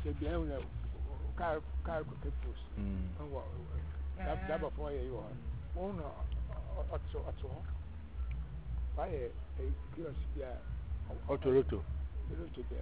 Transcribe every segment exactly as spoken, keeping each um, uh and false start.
se bia una car car ko kepos mm wa da da ba fo ye yo ona atso atso ba ye e kilos bia otoroto otoroto bia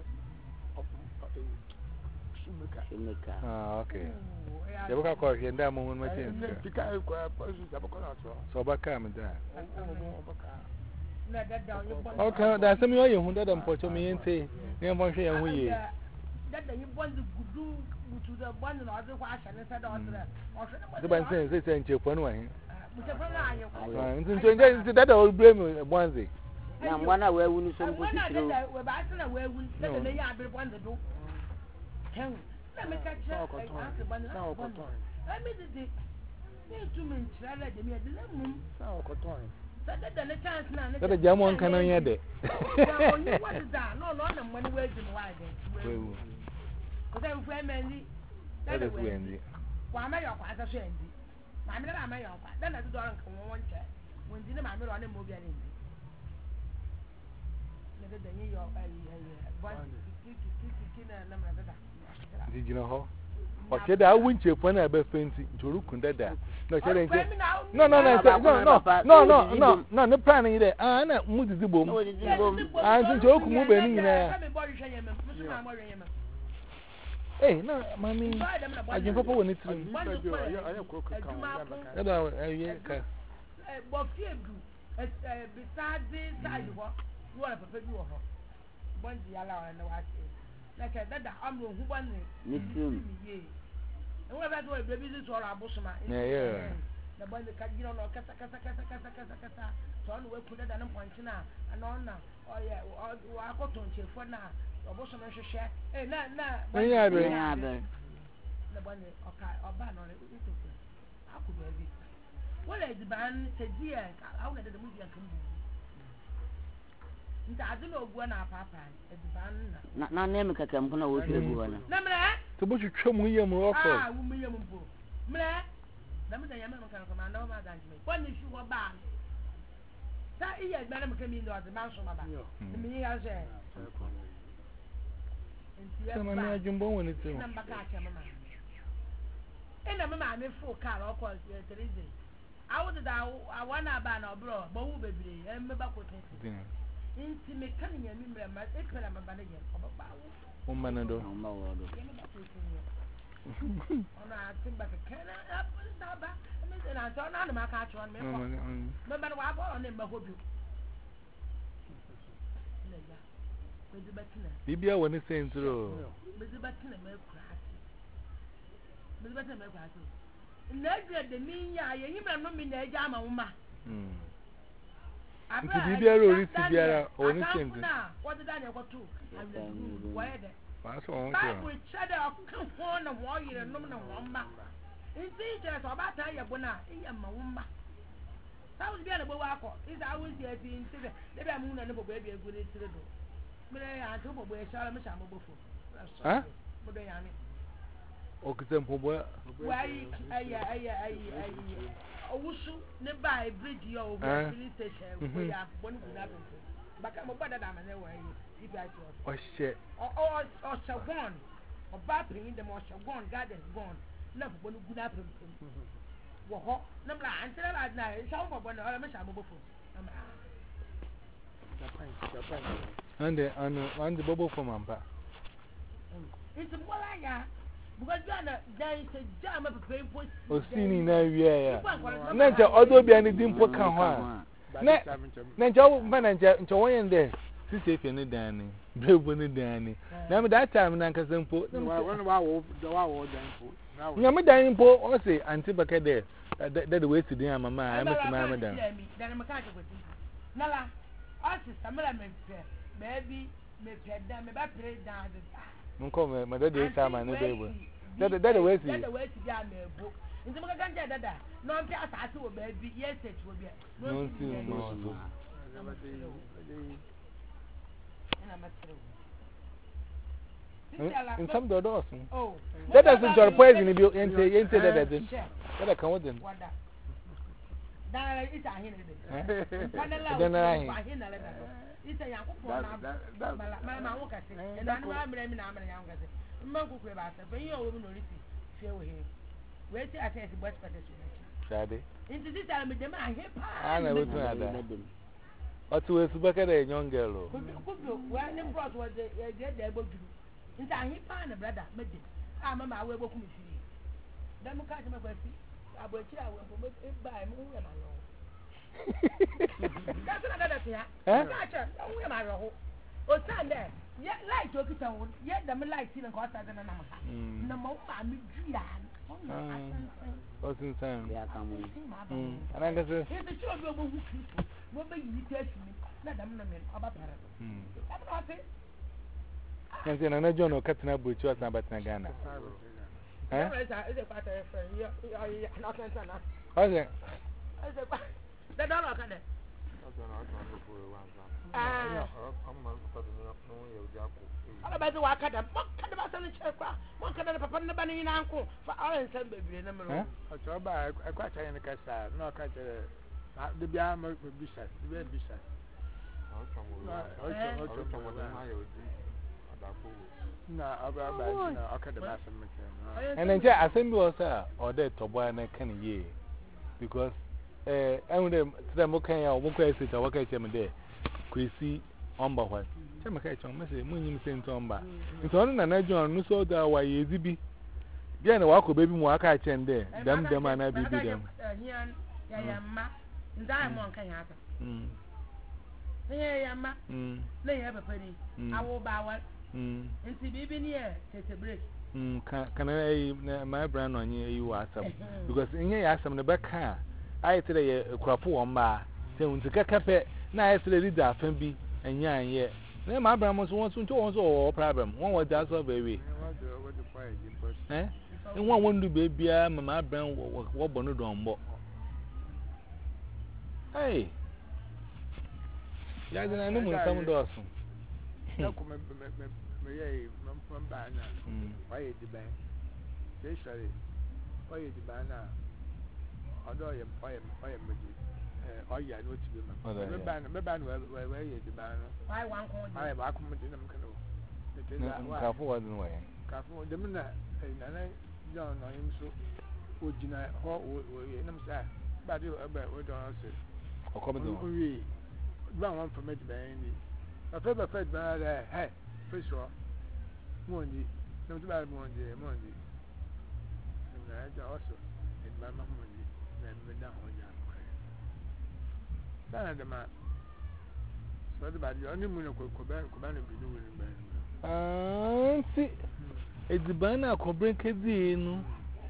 shumika shumika ah okay ya boka ko he nda mo mo tin pika ko pasu da boka na so so ba ka me da o boka na da da yo bon okay da se mi oye hu da da mpocho mi yente ne mo hwe ya hu ye da da yo bon gudu butu da bon na ade kwa asha ne sa da odre o hwe de ban se se se nche pon wa he mu se pon na ayo ah ntin so nje da da o blame bonze na mwana we wu ni so mpo titiro na we ba na we wu da da ya abere bon de do hen na me ka cha ko to sa ko to I mean the me to me nchira de me de mum sa ko to da da na chance na na da jamo an kanan ya de ya onye what is that no no na money we di why de wewu ko da fu emendi da da fu endi wa ma yo kwa sa so endi ma me na ma yo kwa da na do ran kan won che won di na ma me ro na mo bia ni endi na da da yin yo ai ai ba ki ki ki ki na na ma da da di jina ho o che da wu nche fo na be fenti ntoru kun da da no che nche no no no no no no no no no ne plan yi de ah na mu didi bom ah nche oku mu be ni nyina ya eh na mami ajin papa woni trim ya da ayi ka eh bo fiedu eh beside side ho wo na papa bi wo ho bonji yala na wa na ka dada amro hu bane ni tum nwa ba do e baby this all abusuma yeah yeah na bane ka gino no kasa kasa kasa kasa kasa kasa so no we kunda da na point na ana na o ye o akoto nchefo na abusuma hwehwe eh na na bane ya be ya be na bane oka oba no ito aku baby wala diban tedia au na da mu dia kan bu nta ade na ogua na papa ediban na na na me kaka mpo na wo hwe gu wana na mre to bo twetwa mu yam roko ah wo mu yam mpo mre na me da yam no kan ko ma na ma da njime ko ni shu ho ba ta iya gba na me kan mi ndo ade man so ma ba mi ya je ntia ma na jumbo woni tu na mbaka acha mama ina mama me fu ka ro ko terize awu da awana ba na obro bo wu bebire e me ba ko tin inti me kan nya mi mra ma e pela ma bana je obaba wo umma na do umma wo do ona timba ke kana apun da ba me se na to na na ma ka cho me ko me ba wa ba ona me hobi ne ya me di batina bibia woni sentro me di batina me kurati me di batina me kurati na gre de mi nya ye yimra no mi na eja ma wo ma mm nti bibiara orisi biara oni senti na what did I go to why the paso on ko ba cha da kan ho na wo yire nom na wo mba nti je so ba ta ye bo na iya ma wo mba ta wo bia na bo wa ko is a wo si ati nti de de bia mu na ne bo bia bia gu ni tire do mire ya to bo bo e sha me sha mo bo fo ha bo do ya ni o kitempo bo wai aya aya aya aya owusu ne by bridge yo over police station ko ya bonu guna bempo baka mo bada da mane wa yi ibi ati o she o o o shagon o ba pin dem o shagon garden gone na bonu guna bempo wo ho na bla antira ba na sha mo bonu o me sha mo bofo japan japan ande anu ande bobo for mampa it's more like ya because you are there is a jam of painful o sini na wiya ya na nche odo bia ni dimpo ka ho a na na nche o ba na nche nche won de sisi efe ni dan ni brebo ni dan ni na me that time na nkasa mpo won wa wo do wa wo dan mpo nya me dan mpo o say anti baka de that the way to dey mama I met my madam dan me ka ko tin na la o si samara me pe baby me pe dan me ba pre dan nko me me de sama ne bebo dada dada we si dada we si dia na ebo nti mo ka ganja dada no mpi asase wo ba bi yes it wo bia no si no so ina matro in some dodos oh dada sin jor poison bi ente ente dada din dada kan wadin da ita hin ne panela wa hin na le da ita ya ko po na mala mala wo ka se e na ma mra mi na amra ya wo ka se mma kokure ba se fe yin o wo no riti fe wo he we ti ata esi bot pata su shade inti ti tell me dem a he pa ana we tun ada otu we su baka da young girl o kubi we ne brought was the the the gboduru inti a he pa na brother medem a mama we boku mi fi dem ka ti me kwa fi abochi a we bo e ba e mu we ma lo that's not gonna be eh acha we ma ro o stand there ye light o kita wo ye dem light ni ko sa na na ma na mo ma mi dua o sin san ya kamu ana da se e be sure go bo hu kristo mo be yi test mi na dem na me oba para mm abro ate yanzu na na John o katina buchi wasan batina Ghana eh is it part of friend ya ya na kan sana oje is it the dollar kan de ah ala ba ti wa kada mo kada ba san che kwa mo kada papa na ba ni na nko fa ala nsan bebire na mero o to ba e kwa cha yin ka sa no ka che de bia mo bisa de bia bisa o to mo o to o to mo na yo di adako na aba ba na akada ba san mete and then je assembly was or there to boy na kan ye because eh and them today mo kan ya mo kwa esi ta waka che me there kwesi omba hwa che me ka che me say mo nyim se ntomba nto no na na John no so da wa ye zibi bia na wa ko bebi mo aka che nde dem dem ana bibi dem hian ya ya ma ndai mo kan ya ta mm ya ya ma mm na ya papa ni awo ba wa mm nti bibi ni e tete break mm kan ai my brand on ye you asam because inye ya asam ne beka ai tere ye kurafo womba se unti kakape na ai tere leader afan bi anya anye na my brand mo so won so nto won so problem won wa just solve away eh en won won du bebia my brand wo bono don mbo hey ya gina no mun sam do so na ko me me me ye mam ba na why di ba say sorry why di ba na odo ye why why me di eh oya no ti be ma me ba na me ba na why why ye di ba na why wan ko why ba ko me di na me kan o ka fo wa dun wa ka fo de me na na na John no him so o jina ho o ye na me say ba di ba o don say o ko me do o wi ba wan for me di ba ni a fe ba fe ba la hey fish wa mondi no tu ba mondi mondi na ja also in ma ma mondi na me da ho ja ko sana de ma so de ba di oni mu no ko ko ba ko ba no bi no wori ba ah si edibana ko brenke di nu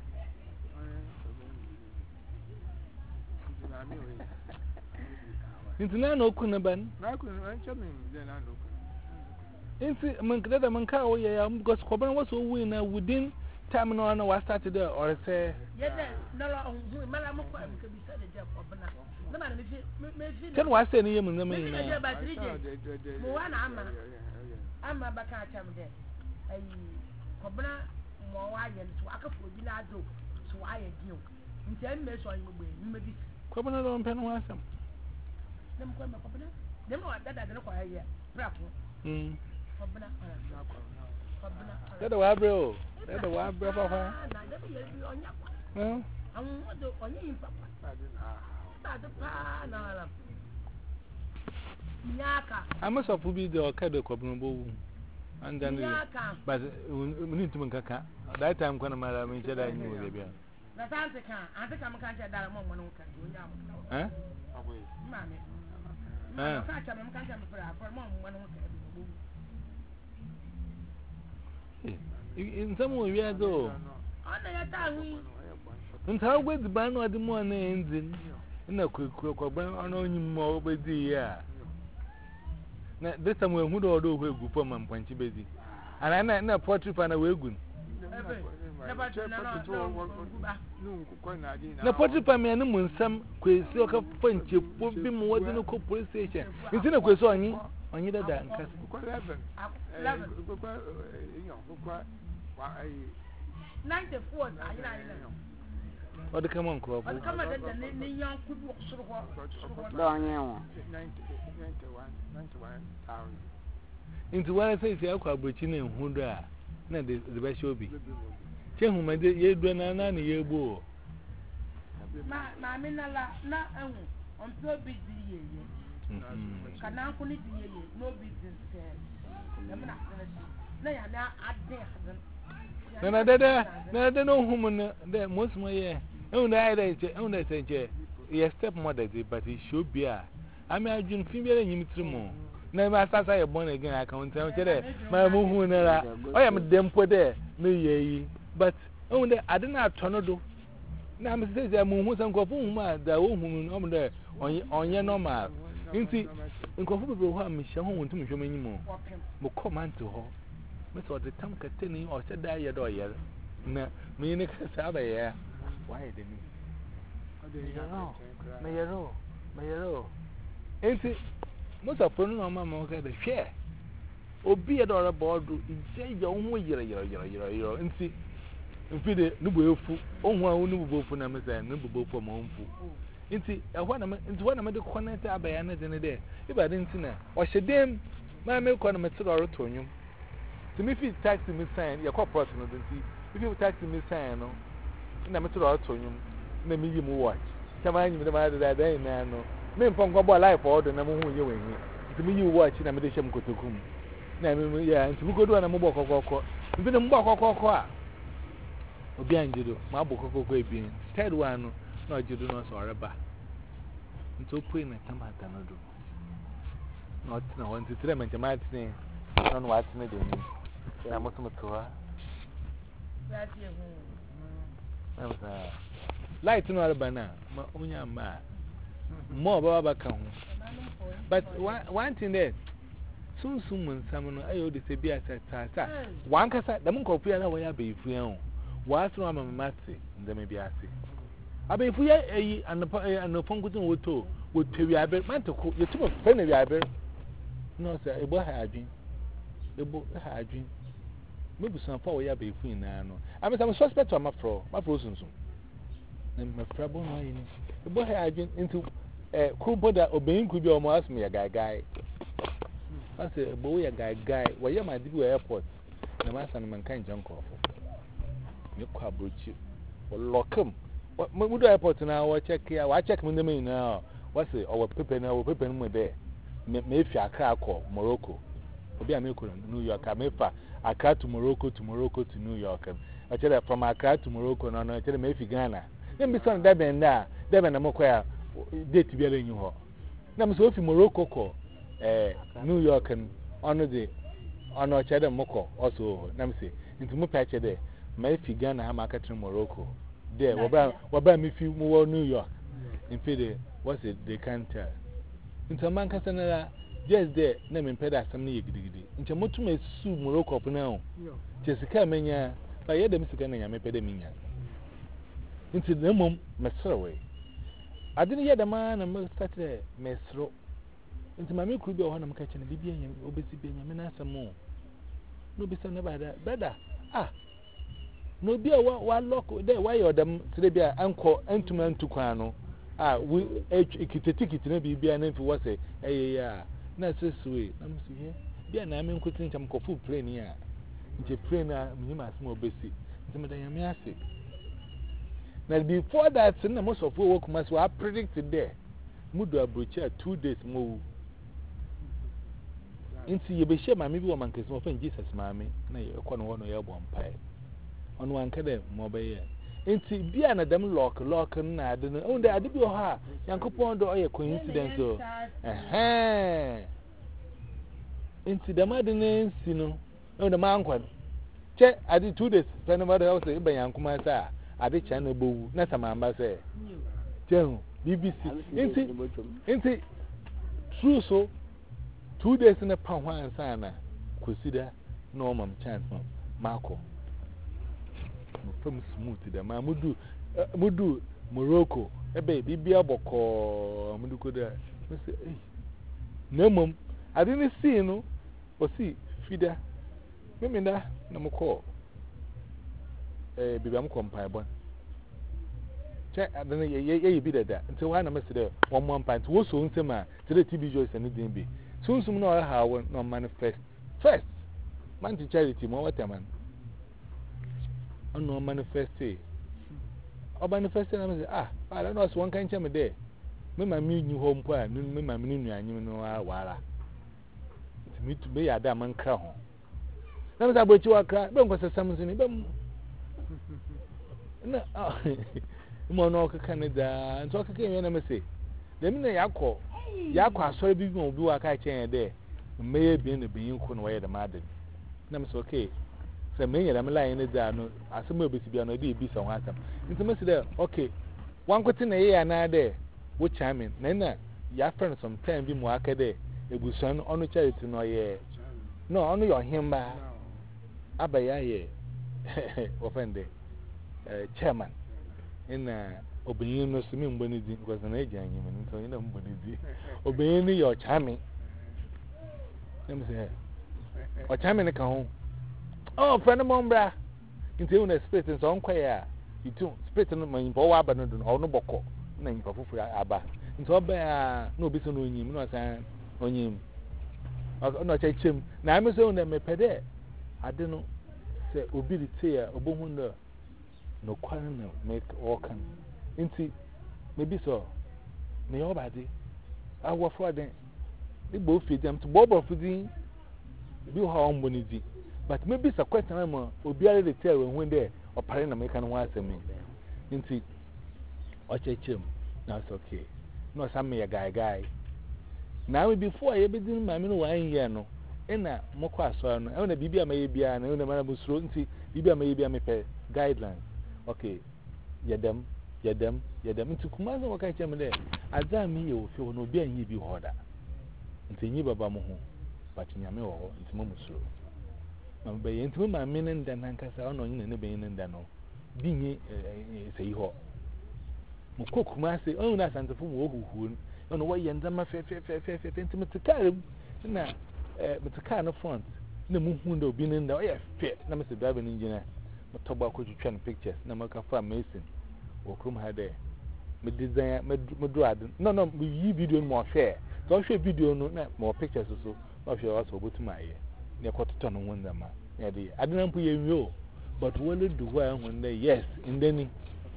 Intina no kuna ban na kuna an chamin de na no inti man kada da man kawo ya ya because ko ban waso wi na within time no na wa start there or say yede no lo mala mo ko am ka bi sa de ja ko bana na ma me fi me fi kan wa say ni yemu na me na je ba three days mo wa na ama ama ba ka cham de ai ko bana mo wa ye so aka fo bi na do so wa ye dio nti am me so ayi gbe ni me bi ko bana do pen wa sam dem ko me ko bana dem no dada de ko ya bra ko mm ko bana ala ko bana dada wa bro dada wa bro fa fa na de bi ye bi onya kwa eh awon mo do onya yin papa ba di na ta de pa na ala nyaka amaso fu bi de o ka de ko bana bo wu anda ni nyaka but ni tum kaka that time ko na mara mi cheda ni wo de bia na sanse kan ante kam kan che dara mo mo no kan onya mo eh aboy mame ah ka cha me kan cha me pra for mo mo no kan in some way we are do ana ya ta hu nta gwe di ban no de mo na engine na kwekwe ko ban ona onyim mo obedi ya na this time we hu do do hwe gu fo man panchi bedi ana na na portrait pa na we gu na portrait pa me na mu nsam kwesi o ka fanche po bi mo wodi no ko police station nti na kwesi onyi onyi dada nkas ko eleven eleven ko ko yo ko ko wa ai ninety-four ayina ayina Or the common crop. But come on, then the young could walk through what? Don't you? ninety-one thousand. Into what I say, the aqua breaching in Hunda, not the best show be. Check whom I did ye do an anani ye bo. Mamma, not on so busy. Can I couldn't be no business? No, I'm not at there. No, no, no, no, no, woman, there most my year. Only I only say, yes, stepmother, but it should be. I mean, I've been female and you meet more. Never as I am born again, I can't tell you. My moon, I am a damn poor there, no ye, but only I didn't have tornado. Now, I'm saying that moon was uncle whom the woman over there on your normal. You see, incomparable one, Michelle, who to me anymore. But command to her. Miss or the tongue containing or said that your yell. No, me next Saturday. Why didn't you? Mayero, Mayero. Ain't it? Most of them are mamma had a share. Or be a dollar board, in say your own way, you're a year, and see. And feed it, no will fool, own one who will for numbers and no both for my own fool. Into one of the corner by another day. If I didn't see her, or she damn my milk on a metal tonium. To me, if you taxi me sign, your corporate, if you taxi me sign, no, and I'm a metal tonium, let me watch. Come on, you know that day, no. Men from Gobble life or the number who you in. To me, you watch in a meditation go to come. Now, yeah, and to go to a mobile cocoa. You didn't walk or cocoa. Behind you, my book of being. Third one, no, you do not sorry about. Until Queen and Tamata no do. Not no one to tell them to my name. On what's in the I'm also to her. That's your home. Light no banana, my own young man. More Baba come. But one thing there. Soon, soon, when someone I owe the Sabia said, one cassa, the monk of Piana way I be free. What's wrong, Mamma Matty? There may be asked. I mean, if we are a and the Ponguton would too, would pay your abel, man to cook your two of penny abel. No, sir, a boy had been. The book had been. Maybe some power ya be free now. I mean, I'm a suspect of my fro, my frozen soon. And my trouble, the boy had been into a cool brother obeying could be almost me a guy guy. I say, a boy, a guy guy, where you might do airport. The master and mankind junk off. You can't breach you or lock him. What would I put now? I check here. I check with them now. What's it? Our people now, people with there. Maybe a car call Morocco. Maybe I'm in New York. I may fa a car to Morocco to Morocco to New York. I tell you from Accra to Morocco. No, no, I tell you maybe Ghana. Then be some Deb and da. Deb and Amoquia date to be a new hall. Now, so if Morocco call New York and honor the honor Cheddar Moko also. Let me see. Into Mupatch there. Maybe Ghana have market in Morocco. There, what about me if you move New York? In Fede, what's it? They can't tell. Into Manchester, just there, name in Peda some near Giddy. Into Motume Sue Morocco now. Jessica Mania, by Adam Sikana, my pedamina. Into the mum, Messerway. I didn't hear the man and most Saturday, Messro. Into my milk could be one of catching a Libyan, obviously being a menace more. No, be son about that. Better. Ah. No be a one lock there. Why are them Srebia uncle and to man to Quano? Ah, we a ticket to be be an info was a yeah. That's this way. I'm here. Be an I'm quitting some coffee plane here. It's a plane, Mimas more basic. Some of them are sick. Now, before that, most of work must were predicted there. Mudu Abucha two days more. Into you be sure my maybe one can often Jesus, mammy. Nay, a corner one or your one pie. On one cadem, mobile. Into be another lock, lock, and I don't know. I did your heart. Uncle Pond or a coincidence. Aha! Into the madness, you know. No, the man one. Check, I did two days. When nobody else say, by Uncle Massa, I did channel boo, not a man, but say, General, B B C. Into, into, true so. Two days in a pound one sana, consider Norman chance, Marco. From smooth to the Mamudu, Mudu, Morocco, a baby, be a boko, Mudukoda. No, mum, I didn't see no, or see, feeder. Remember, no more call. A Bibam compire one. check I don't know ye be that until one must say one more pint was soon sema to the T V shows and it be soon some know how no manifest first man to charity more what man on no manifest or manifest and ah I don't know one kind of day me my new home plan me my new and you know wala to me to be a damn man crown now that but you are crying don't go say something no mo no ka Canada and so ka ken na me say dem na yakọ yakọ asọrọ bi bi obi wa ka chen de me bi na bi nko no we de mad na me say okay say me yera me line ne da no asem obesi bia no de bi so hatam nti me say de okay wan kwete na ye ya na de wo chairman na na ya friend some time bi mo aka de ebusan onu charity no ye no onu yo himba abaya ye offende chairman in obeying no swimming bonidi because an agent you so you know bonidi obeying your chairman let me say or chairman ka home oh friend of mine into una spirit and so on kwaya you too spirit no man bo wa ba no do no boko na nyipa fufu aba into oba no bi so no onyim no san onyim no chechem na am so na me pede ade no se obi rite ya obohu no no kwan no make all can inti maybe so me obadi awo for den the both feed them to bobo feeding be how on bonidi but maybe so question am obi are the tell when there opare na make no wan asem inti o chechem na so okay no some me guy guy now before you be din ma me no wan year no ena moko aso no e na bibia ma ye bia na e na ma busro nti bibia ma ye bia me pe guidelines okay yedem yedem yedem nti kuma zo waka chem de azami ye ofi no obi anyi bi hoda nti nyi baba mo ho but nyame wo ho nti mo musro ma be ye nti ma me nda nankasa ono nyi ne be yin nda no bi nyi sei ho mo kokuma se onu na santefo mo huhu ono wo ye nda ma fe fe fe fe fe nti metikare na eh metikare no front na mu hu nda obi nda o ye fe na me se driver ni engineer toba ko twetwa pictures na maka fa amazing okrum ha de me design me do ad no no me yi video no mo share so share video no na mo pictures so no share also botuma ye ne kwato no wonda ma ya de adena mpo ye nwo but wole do wa hun de yes indeni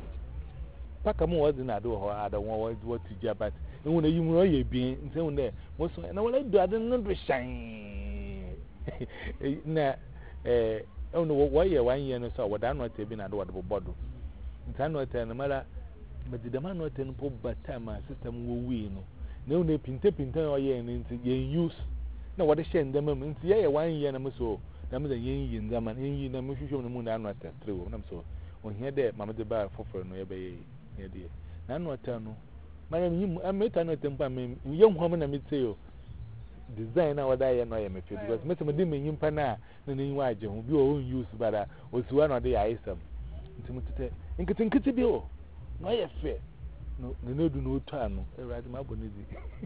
paka mo wadi na do ho ada won wa what to jabat ehun na yimu no ye bien nse hun de mo so na wole do adena no do shine na eh oh no why you one year no so what I not be na do what bodo nta no tell no mara medidama no tell no po bata ma system wo wi no na una pinte pinte o ye ni nti ye use na what share ndam mu nti ye one year na mo so na mo da yen yin ndam na yin na mo hwehwe no mu na no tell three na mo so o hia de mama de ba foforo no ye be ye de na no tell no mara mi mu ameta no tell pa me ye hwam na mi tell design na wada ye no ye me fe because me me me nyimpa na na ni wa je hu bi o use bara o suwa no de ya isam ntimu tete nkiti nkiti bi o no ye fe no ne nedu no otu anu e right ma bonizi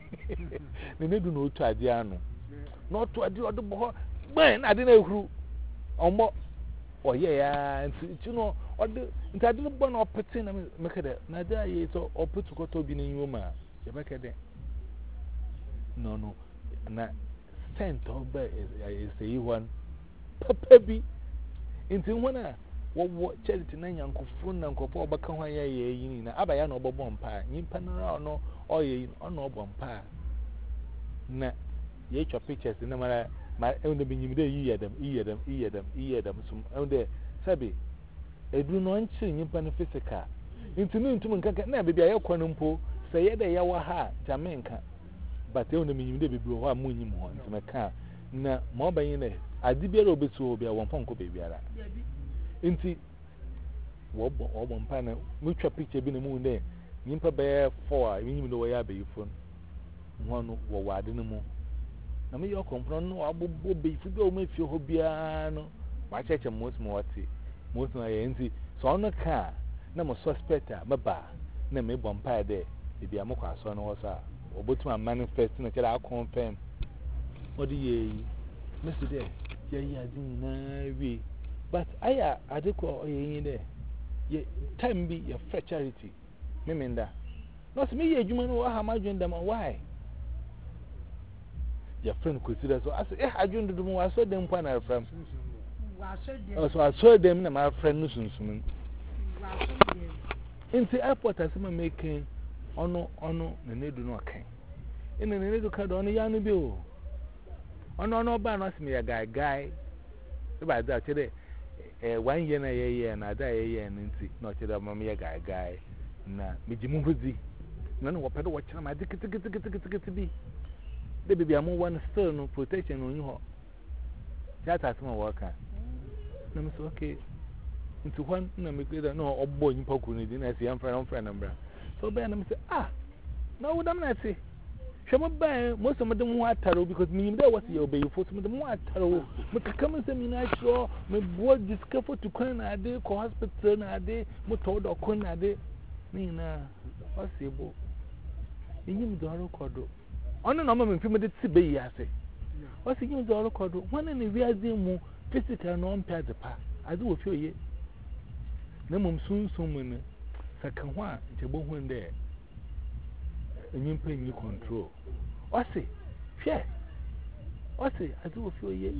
ne nedu no otu ade anu no otu ade odo bo gban na ade na ehuru omo o ye ya nti no odo nti ade no bo na opete na me kede na da ye so oputu koto bi na nyoma ye be kede no no na sent oba is say one papa bi nti wona wo charity na nyankofo na nkofo obaka hwan ya ye yini na abaya na obobọ mpa nyimpa na no oye ono obọ mpa na ye chọ pictures na mara ma ende bi nyimde yi yedam yi yedam yi yedam yi yedam sum ende sabi edu no nchi nyimpa na physical nti no ntum nka na bibia ye kọ no mpo se ye de ye wa ha jamenka but e wona minyim de bibiro ho amu nyim ho nti meka na mo banyi ne adi biara obetu obia won fonko bebiara nti wo bo wo mpa na mutwa picture bi na mu ne nyimpa be four a minyim de wo ya be yifon ho no wo wade no mu na me yo kompron no abobo be ifu bi o ma fie ho bia no wa cheche most mo wati most na ye nti so ono ka na mo suspect a maba na me bo mpa de e bia mo kwa so no wo sa obotuma manifest na kira confirm odi ye mesi de ye ya din na wi but aya adeko oye yin de ye time bi ye free charity Memenda. No, me, a human who have my dream them. Why? Your friend could see that. So I said, eh, I dreamed them. I saw them when I from. So I saw them, and my friend Nusun. In the airport, I see my making ono ono, and they do not come. In the little card on the young bill. Ono no ban us me a guy, guy. About that today. One year, a year, and I die a year, and not to the mammy a guy, guy. Na, Mijimuzi. None of pedal watch my ticket to be. The baby, I'm one still no protection on you. That has my worker. No, okay. Into one, no, no, or boy in Pokuni, didn't I see? I'm friend, friend, number. So Ben said, ah, no, what I'm not say. Shama buy most of them want taro because me there was your baby for some of them want taro. But come and say me natural, my boy discovered to come a day, co hospital a day, motor or corner a day. Nina, what's your book? You do all cordo. On a number of people that see be I say. What's the use all cordo? One in the real demo, physical non pad the pa. I do a few years. No mum soon soon, second one, Jabo when there. And you pay you control. What's it? Yeah. What's it? I do a few years.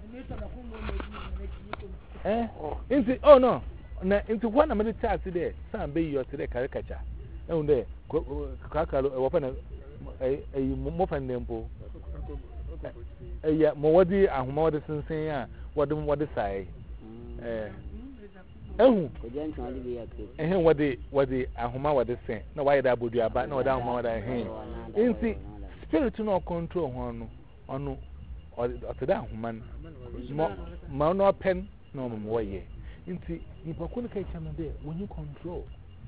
Eh? Into oh no. Into one of the chat today. Some be your today caricature. And there, Kakalo, open a muffin dimple. Eh, yeah, Mowadi and Modison saying, what do what say? Eh. Oh, and what the what the Ahuma was saying. No, why that would be about no down more than him. In the spiritual control one on or to that woman, no pen, no more ye. In the Nipakuka channel there, when you control.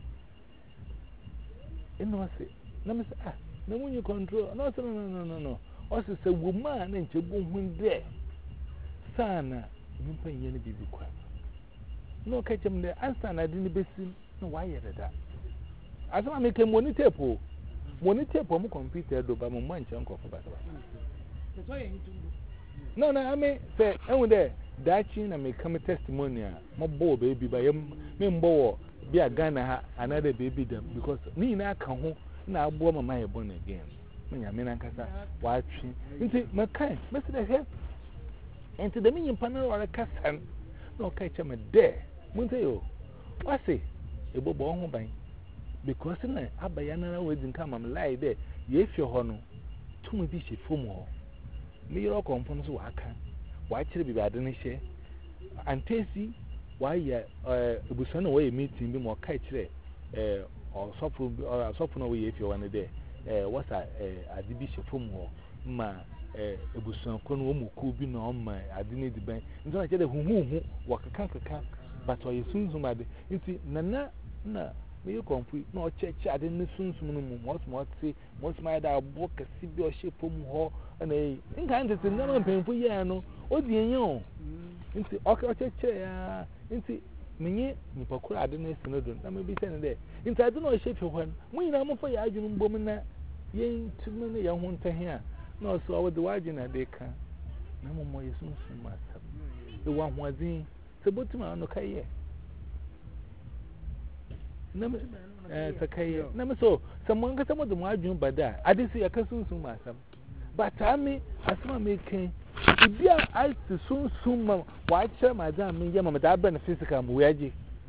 In no say, let me say, ah, no, when you control, no, no, no, no, no. Also, say, woman and Jabun when there. Sana, you pay any baby quack. No catch him there, answer, I didn't be seen. No, why yet that? As I make a money tape, money tape, I'm computer, though, by my mind, uncle for battle. No, no, I may say, and there, that chin, I may come a testimony, my boy, baby, by him, member, be a gunner, another baby, them, because me now come home, now, boy, my born again. I mean, I can't watching into my kind, Mister the head, and to the minion panel or a cassan, no catch him a dare. Monteo, I say, a bobo on by because in a Abayana wedding come and lie there, yes, your honor, two may be she for more. Me your components who I can. Why should be bad in a share? And Tessie, why, uh, it was on away meeting be more catch there, or soften or soften away if you want a day. What's a bishop for more? Ma, a buson con could be no my I didn't debate. And so I said, who walk a canker can't. But why you soon somebody? You see, Nana, na, may you complete no church. I didn't soon soon most more say, most my dad walk a C B or ship from hall and a in kind of never painful yano. Oh, dear, you into okay, chair, into me, Nipokura, I didn't know. I may be sending there. Into I don't know shape for one. When I'm for your young woman, yen too many young one to hear. No, so I would do it in a day. No more, you soon myself. The one was in. So, but to my no career. Number, it's a career. Number so, someone got some of the margin by that. I didn't see a cousin soon myself. But I mean, as my making, if you are I to soon soon, why share my damn me, Yamma, that benefits a come, Wedgie.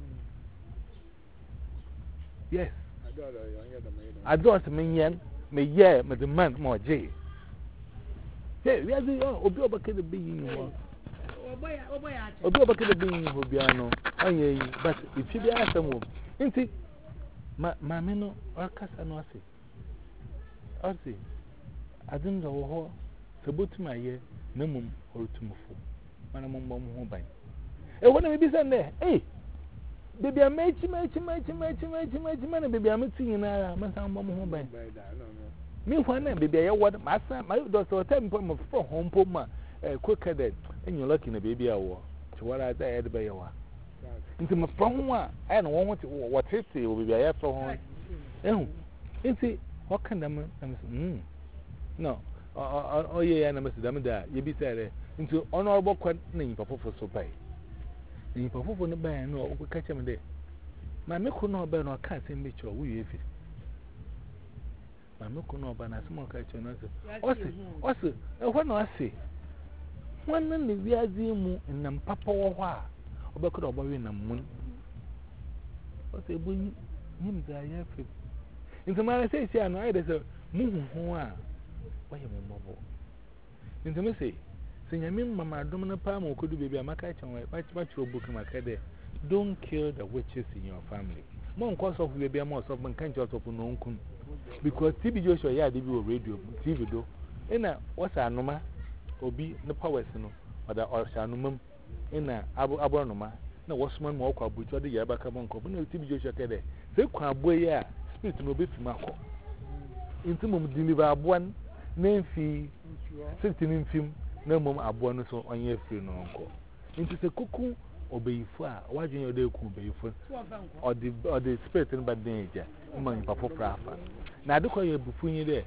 Yes, I don't mean yen, may yeah, but the man more J. Hey, we are the Obi Baked being one. Obi Baked being Hobiano, oh, yeah, but if you be asked some woman, ain't Mamino or Casanasi. I'll see. I don't know how to put my year, no mum or to move. Manamum home by. And when I be sent there, eh? Baby, I made you, made you, made you, made you, made you, made you, made baby, I'm meeting in a man, home by. Meanwhile, baby, I what my son, my daughter, ten point of four home puma, a quicker than, and you're lucky in a baby hour. To what I died by your into my from one, I don't want to what fifty will be there for home. Oh, is it what kind of man? No, oh, yeah, and I must damn that. You be said into honorable quite name for so pay. In perform the band, no, we catch him there. My Mikuno Ben or can't see me or we if it. My Mikuno Ben as more catcher. What's it? What's it? What no I say? One in the Viazimu in them papa or wha, or back of in a moon. What's a boon? Him that I have it. In the man says, I know there's a moon. Why am I mobile? In the message, saying, I mean, Mamma, Domina Palm or could be a macaque and watch your book in my cadet. Don't kill the witches in your family. More cause of the bear most of one can't just open no kun. Because T V Joshua, yeah, they will radio, T V do. And what's our number? Or be the powers, no, or the Orshanum in a Abu Abonoma. No, what's one more called Butcher the Yabaka Monco, no T V Joshua Cadet. They can't boy, yeah, spirit no bit from Marco. Intimum deliver one name fee, sitting in film, no mum abonus on your free no uncle. Into the cuckoo. Obey for why do you do obey for or the or the spirit in bad danger among Papa Prafa. Now, do call you before there.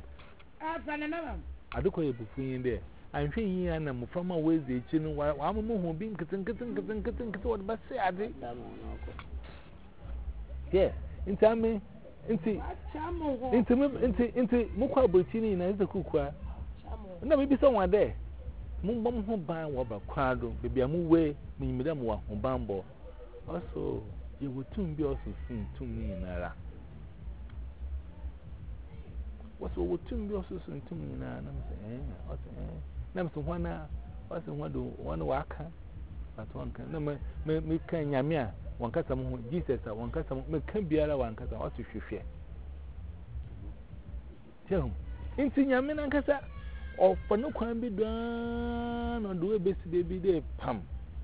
I do call you before there. I'm feeling you and I'm from my ways the chin while I'm moving being cutting, cutting, cutting, cutting, cutting, what but say I did. Yeah, in time, into into into into Mukwa Butini and the cookwa. No, maybe someone there. Mum who buy what about Quadro, baby, I'm away, me, Madame Bambo. Also, you would soon be also soon to me in Nara. What's what would soon be also soon to me in Nara? I'm saying, eh, what's eh, one, what's one do one waka, but one can no me can Yamia, one cut some Jesus, one cut some, me can be other one cut out if you fear. Tell him, into Yamin and Cassa. Or for no can be done or do a best baby day, pum.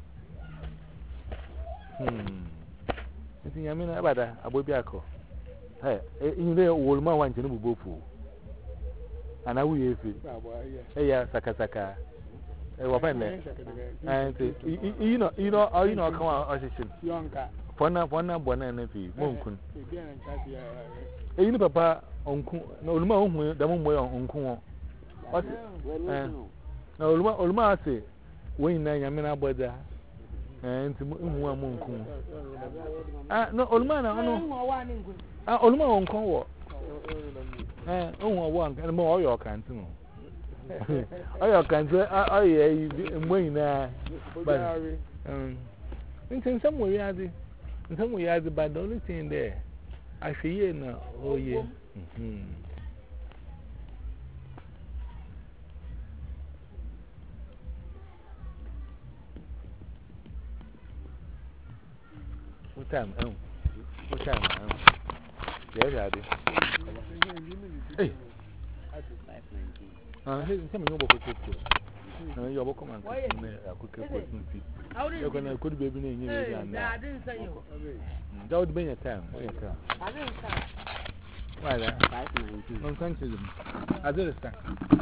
Hmm. I think I mean about that. I will be a call. Hey, in there, old man wants to go for. And I will if it. Hey, yeah, Sakasaka. I will find that. And you know, you know, or you know, come on, assistant. For now, for now, one and a fee. Monkun. You know, Papa, Uncle, no, no, the moon way on Uncle. What? No, Ulma say, when I am in a brother and to one moon. Ah, no, Ulma, no, ah, Ulma on Congo. Eh, oh, one and more your canton. Oh, your canton, oh, yeah, you win there. But, um, in some way, I did. In some way, I did, but the only thing there, I feel now, oh, yeah. What time? Oh, what time? Yeah, Daddy. Hey, uh, here's some of your you're welcome. I could get you're going to could be in you. I didn't say you. That would be a time. I didn't say. Why, five nineteen. No country. I did stand.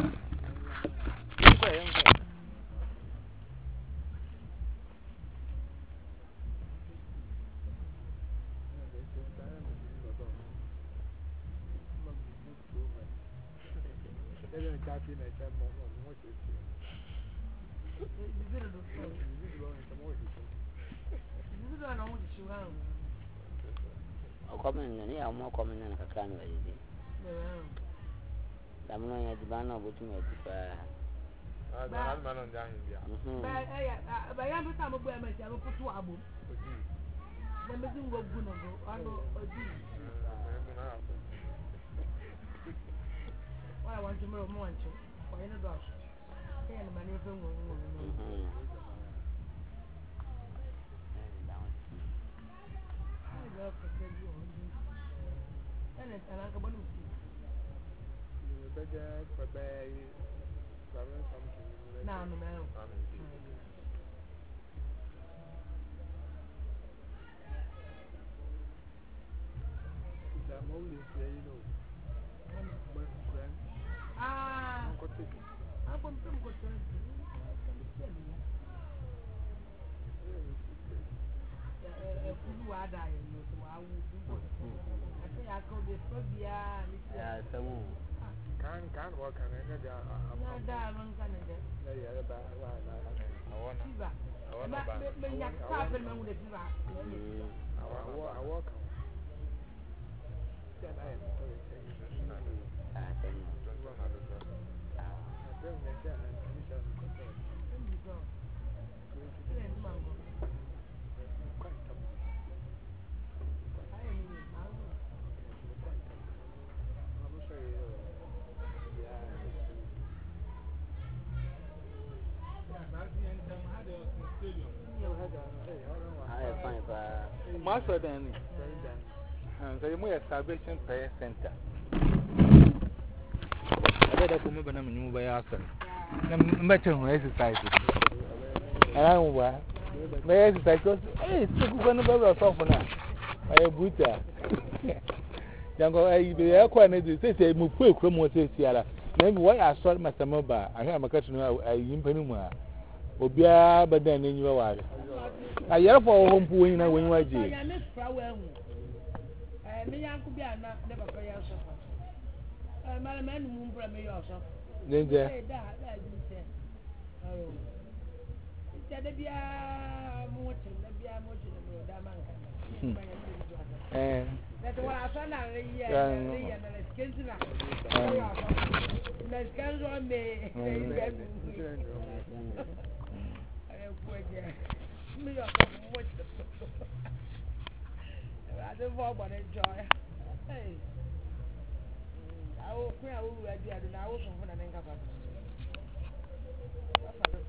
Coming in here, more coming in a can. I'm not at the banner of which you may I'm not on down here. But I am a time of where I will put to Abu. The missing go good. I know. I want to move more. Why not? And the maneuver will. I love to tell you. And it's an uncle. You better for bay. No, no, no. I'm only saying, you know. Ah, I'm going to go to I die. I think I could be phobia. Yeah, so can't can't work on any of that. I'm going to get the I want to. I want to. I work. Master Danny. And they may Salvation Prayer Center. I better come over and move by after. I'm better on exercise. And I don't know. My exercise goes, hey, it's a good one about off now. I have Buddha. Jango, I be a quantity. They say, move quick, come with this Sierra. Maybe why I saw Master Moba. I have a question. I impenuma. Obia, but then in your wife. I yell for home when I win my G. I miss Flower. I mean, I could be never pay yourself. I'm a man who won't bring me yourself. Then there. Oh, instead of your motion, maybe I'm watching the road. And that's what I found out. Yeah, let's get to that. Let's get on me. Me yourself watch the I don't know about enjoy. Hey, I will cry. I will ready. I will from when I think about it.